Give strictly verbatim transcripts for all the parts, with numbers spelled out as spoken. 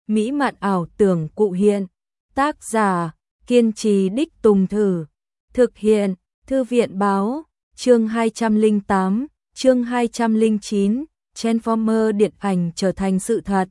mỹ mạn ảo tưởng cụ hiện. Tác giả, kiên trì đích tùng thử. Thực hiện, Thư viện báo, chương hai trăm lẻ tám, chương hai trăm lẻ chín, Transformer điện ảnh trở thành sự thật.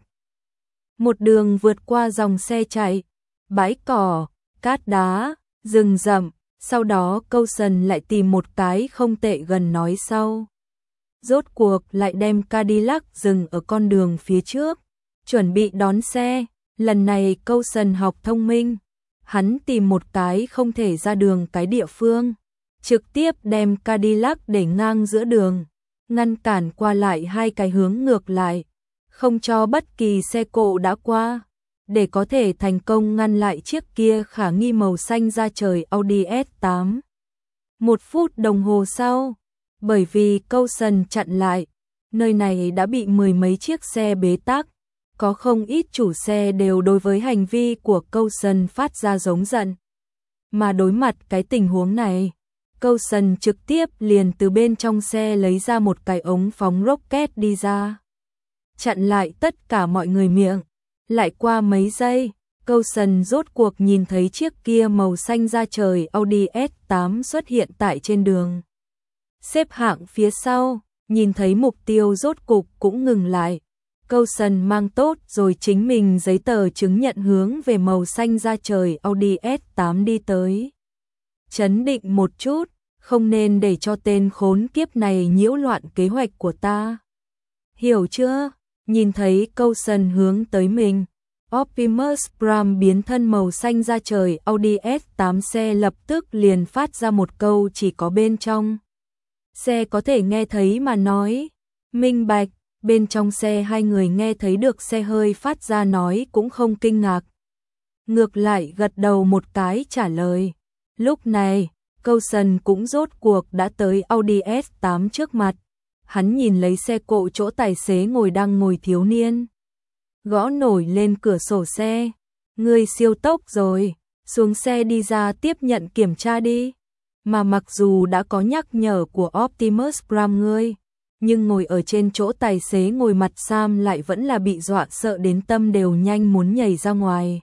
Một đường vượt qua dòng xe chạy, bãi cỏ, cát đá, rừng rậm, sau đó Coulson lại tìm một cái không tệ gần nói sau. Rốt cuộc lại đem Cadillac dừng ở con đường phía trước, chuẩn bị đón xe. Lần này Coulson học thông minh, hắn tìm một cái không thể ra đường cái địa phương, trực tiếp đem Cadillac để ngang giữa đường, ngăn cản qua lại hai cái hướng ngược lại, không cho bất kỳ xe cộ đã qua, để có thể thành công ngăn lại chiếc kia khả nghi màu xanh da trời Audi S tám. Một phút đồng hồ sau, bởi vì Coulson chặn lại, nơi này đã bị mười mấy chiếc xe bế tắc, có không ít chủ xe đều đối với hành vi của Coulson phát ra giống giận. Mà đối mặt cái tình huống này, Coulson trực tiếp liền từ bên trong xe lấy ra một cái ống phóng rocket đi ra, chặn lại tất cả mọi người miệng. Lại qua mấy giây, Coulson rốt cuộc nhìn thấy chiếc kia màu xanh da trời Audi S tám xuất hiện tại trên đường. Xếp hạng phía sau, nhìn thấy mục tiêu rốt cục cũng ngừng lại. Coulson mang tốt rồi chính mình giấy tờ chứng nhận hướng về màu xanh da trời Audi S tám đi tới. Chấn định một chút, không nên để cho tên khốn kiếp này nhiễu loạn kế hoạch của ta. Hiểu chưa? Nhìn thấy Coulson hướng tới mình, Optimus Prime biến thân màu xanh da trời Audi S tám xe lập tức liền phát ra một câu chỉ có bên trong xe có thể nghe thấy mà nói. Minh bạch. Bên trong xe hai người nghe thấy được xe hơi phát ra nói cũng không kinh ngạc, ngược lại gật đầu một cái trả lời. Lúc này, Coulson cũng rốt cuộc đã tới Audi S tám trước mặt. Hắn nhìn lấy xe cộ chỗ tài xế ngồi đang ngồi thiếu niên, gõ nổi lên cửa sổ xe. Ngươi siêu tốc rồi, xuống xe đi ra tiếp nhận kiểm tra đi. Mà mặc dù đã có nhắc nhở của Optimus Prime ngươi, nhưng ngồi ở trên chỗ tài xế ngồi mặt Sam lại vẫn là bị dọa sợ đến tâm đều nhanh muốn nhảy ra ngoài.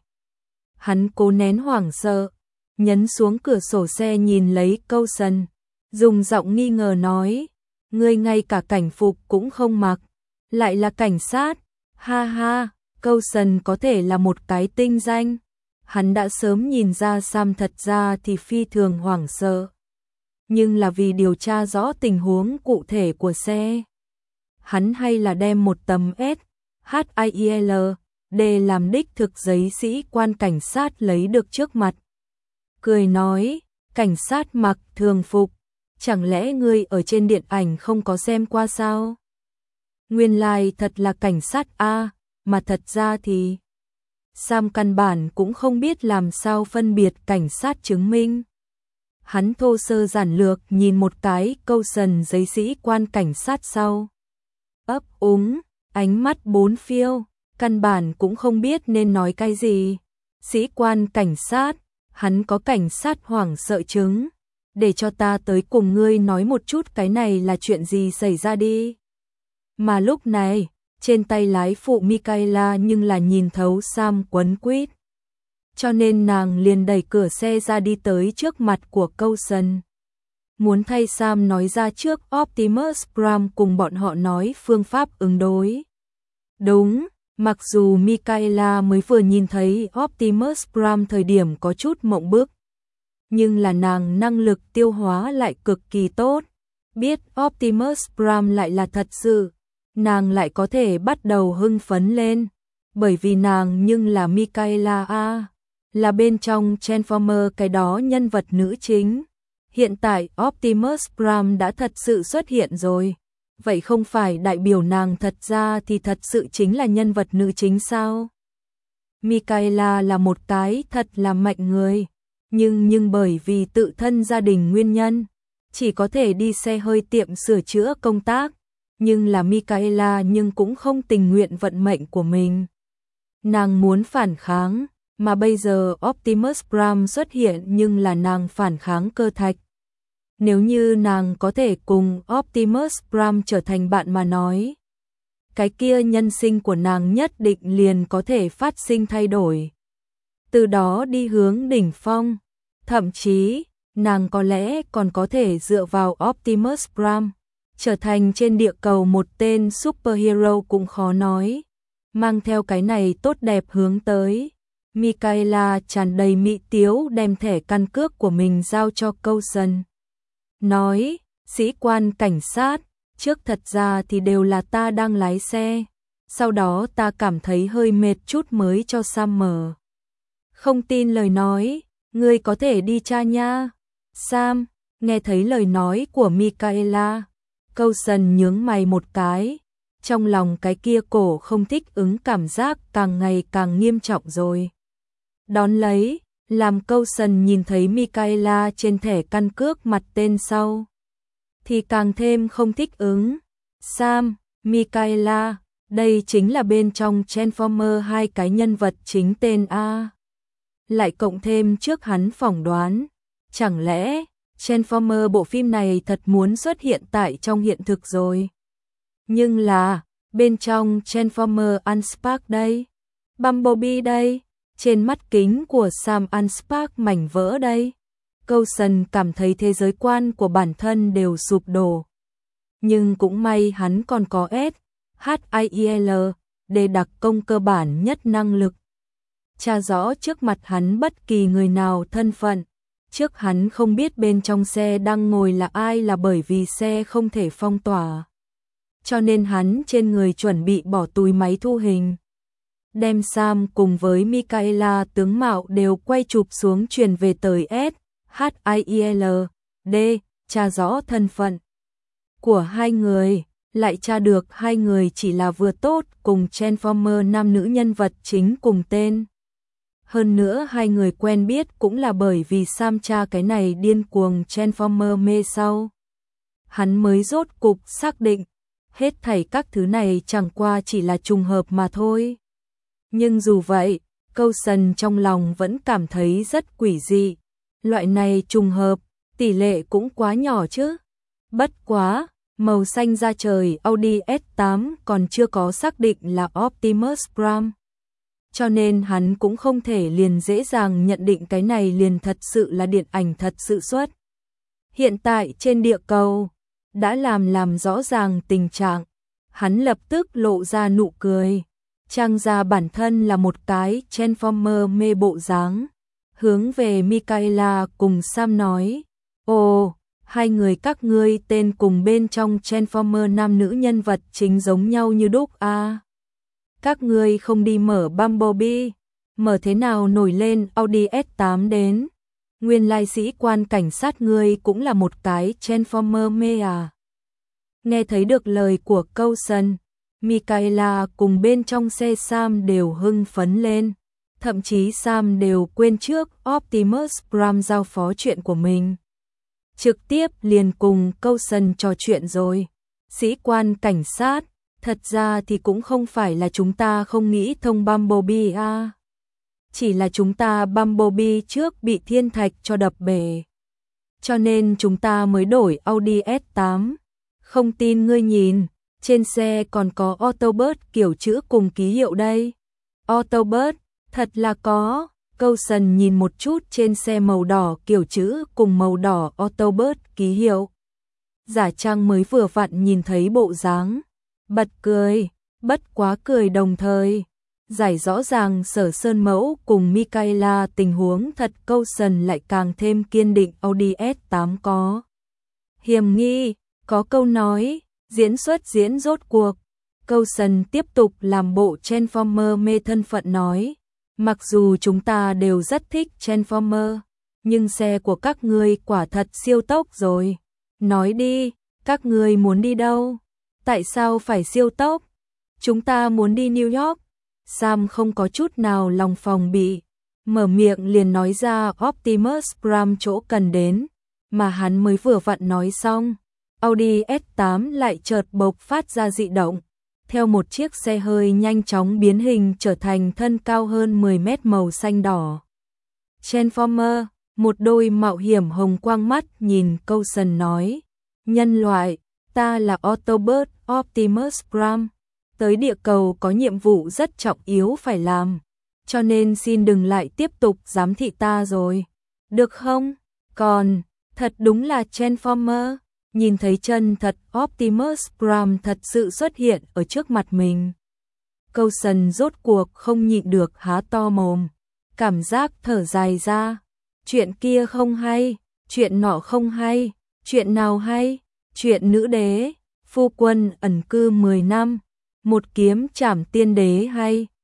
Hắn cố nén hoảng sợ, nhấn xuống cửa sổ xe nhìn lấy Coulson, dùng giọng nghi ngờ nói, ngươi ngay cả cảnh phục cũng không mặc, lại là cảnh sát. Ha ha, Coulson có thể là một cái tinh danh. Hắn đã sớm nhìn ra Sam thật ra thì phi thường hoảng sợ, nhưng là vì điều tra rõ tình huống cụ thể của xe, hắn hay là đem một tấm S H I L D làm đích thực giấy sĩ quan cảnh sát lấy được trước mặt. Cười nói, cảnh sát mặc thường phục, chẳng lẽ ngươi ở trên điện ảnh không có xem qua sao? Nguyên lai thật là cảnh sát a, mà thật ra thì Sam căn bản cũng không biết làm sao phân biệt cảnh sát chứng minh. Hắn thô sơ giản lược nhìn một cái Coulson giấy sĩ quan cảnh sát sau, ấp úng, ánh mắt bốn phiêu, căn bản cũng không biết nên nói cái gì. Sĩ quan cảnh sát, hắn có cảnh sát hoảng sợ chứng, để cho ta tới cùng ngươi nói một chút cái này là chuyện gì xảy ra đi. Mà lúc này, trên tay lái phụ Michaela nhưng là nhìn thấu Sam quấn quýt, cho nên nàng liền đẩy cửa xe ra đi tới trước mặt của Coulson, muốn thay Sam nói ra trước Optimus Prime cùng bọn họ nói phương pháp ứng đối. Đúng, mặc dù Michaela mới vừa nhìn thấy Optimus Prime thời điểm có chút mộng bức, nhưng là nàng năng lực tiêu hóa lại cực kỳ tốt, biết Optimus Prime lại là thật sự, nàng lại có thể bắt đầu hưng phấn lên, bởi vì nàng nhưng là Michaela a, là bên trong Transformer cái đó nhân vật nữ chính. Hiện tại Optimus Prime đã thật sự xuất hiện rồi, vậy không phải đại biểu nàng thật ra thì thật sự chính là nhân vật nữ chính sao? Michaela là một cái thật là mạnh người, nhưng nhưng bởi vì tự thân gia đình nguyên nhân, chỉ có thể đi xe hơi tiệm sửa chữa công tác, nhưng là Michaela nhưng cũng không tình nguyện vận mệnh của mình. Nàng muốn phản kháng, mà bây giờ Optimus Prime xuất hiện nhưng là nàng phản kháng cơ thạch. Nếu như nàng có thể cùng Optimus Prime trở thành bạn mà nói, cái kia nhân sinh của nàng nhất định liền có thể phát sinh thay đổi. Từ đó đi hướng đỉnh phong, thậm chí, nàng có lẽ còn có thể dựa vào Optimus Prime, trở thành trên địa cầu một tên superhero cũng khó nói. Mang theo cái này tốt đẹp hướng tới, Mikaela tràn đầy mỹ tiếu đem thẻ căn cước của mình giao cho Coulson. Nói, sĩ quan cảnh sát, trước thật ra thì đều là ta đang lái xe, sau đó ta cảm thấy hơi mệt chút mới cho Sam mở. Không tin lời nói, ngươi có thể đi tra nha. Sam, nghe thấy lời nói của Mikaela, Coulson nhướng mày một cái, trong lòng cái kia cổ không thích ứng cảm giác càng ngày càng nghiêm trọng rồi. Đón lấy, làm Coulson nhìn thấy Mikaela trên thẻ căn cước mặt tên sau, thì càng thêm không thích ứng. Sam, Mikaela, đây chính là bên trong Transformer hai cái nhân vật chính tên A. Lại cộng thêm trước hắn phỏng đoán, chẳng lẽ Transformer bộ phim này thật muốn xuất hiện tại trong hiện thực rồi. Nhưng là, bên trong Transformer Unspark đây, Bumblebee đây, trên mắt kính của Sam Unspark mảnh vỡ đây. Coulson cảm thấy thế giới quan của bản thân đều sụp đổ. Nhưng cũng may hắn còn có S, H I E L để đặc công cơ bản nhất năng lực. Tra rõ trước mặt hắn bất kỳ người nào thân phận. Trước hắn không biết bên trong xe đang ngồi là ai là bởi vì xe không thể phong tỏa. Cho nên hắn trên người chuẩn bị bỏ túi máy thu hình. Đem Sam cùng với Mikaela tướng mạo đều quay chụp xuống truyền về tới S, H I E L D, tra rõ thân phận của hai người, lại tra được hai người chỉ là vừa tốt cùng Transformer nam nữ nhân vật chính cùng tên. Hơn nữa hai người quen biết cũng là bởi vì Sam tra cái này điên cuồng Transformer mê sau. Hắn mới rốt cục xác định, hết thảy các thứ này chẳng qua chỉ là trùng hợp mà thôi. Nhưng dù vậy, Coulson trong lòng vẫn cảm thấy rất quỷ dị. Loại này trùng hợp, tỷ lệ cũng quá nhỏ chứ. Bất quá, màu xanh da trời Audi S tám còn chưa có xác định là Optimus Prime. Cho nên hắn cũng không thể liền dễ dàng nhận định cái này liền thật sự là điện ảnh thật sự xuất. Hiện tại trên địa cầu, đã làm làm rõ ràng tình trạng. Hắn lập tức lộ ra nụ cười. Trang ra bản thân là một cái Transformer mê bộ dáng. Hướng về Mikaela cùng Sam nói, ồ, hai người các ngươi tên cùng bên trong Transformer nam nữ nhân vật chính giống nhau như đúc à. Các ngươi không đi mở Bumblebee, mở thế nào nổi lên Audi S tám đến. Nguyên lai sĩ quan cảnh sát ngươi cũng là một cái Transformer mê à. Nghe thấy được lời của Coulson, Mikaela cùng bên trong xe Sam đều hưng phấn lên. Thậm chí Sam đều quên trước Optimus Prime giao phó chuyện của mình. Trực tiếp liền cùng Coulson trò chuyện rồi. Sĩ quan cảnh sát, thật ra thì cũng không phải là chúng ta không nghĩ thông Bumblebee à. Chỉ là chúng ta Bumblebee trước bị thiên thạch cho đập bể. Cho nên chúng ta mới đổi Audi S tám. Không tin ngươi nhìn, trên xe còn có Autobot kiểu chữ cùng ký hiệu đây. Autobot, thật là có. Coulson nhìn một chút trên xe màu đỏ kiểu chữ cùng màu đỏ Autobot ký hiệu. Giả trang mới vừa vặn nhìn thấy bộ dáng, bật cười, bất quá cười đồng thời. Giải rõ ràng Sở Sơn Mẫu cùng Mikaela tình huống thật, Coulson lại càng thêm kiên định Audi S tám có hiểm nghi, có câu nói, diễn xuất diễn rốt cuộc. Coulson tiếp tục làm bộ Transformer mê thân phận nói, mặc dù chúng ta đều rất thích Transformer, nhưng xe của các ngươi quả thật siêu tốc rồi. Nói đi, các ngươi muốn đi đâu? Tại sao phải siêu tốc? Chúng ta muốn đi New York. Sam không có chút nào lòng phòng bị, mở miệng liền nói ra Optimus Prime chỗ cần đến, mà hắn mới vừa vặn nói xong, Audi S tám lại chợt bộc phát ra dị động, theo một chiếc xe hơi nhanh chóng biến hình trở thành thân cao hơn mười mét màu xanh đỏ. Transformer, một đôi mạo hiểm hồng quang mắt nhìn Coulson nói, nhân loại, ta là Autobot Optimus Prime. tới địa cầu có nhiệm vụ rất trọng yếu phải làm, cho nên xin đừng lại tiếp tục giám thị ta rồi, được không? Còn, thật đúng là Transformer, nhìn thấy chân thật Optimus Prime thật sự xuất hiện ở trước mặt mình. Coulson rốt cuộc không nhịn được há to mồm, cảm giác thở dài ra, chuyện kia không hay, chuyện nọ không hay, chuyện nào hay, chuyện nữ đế, phu quân ẩn cư mười năm, một kiếm trảm tiên đế hay,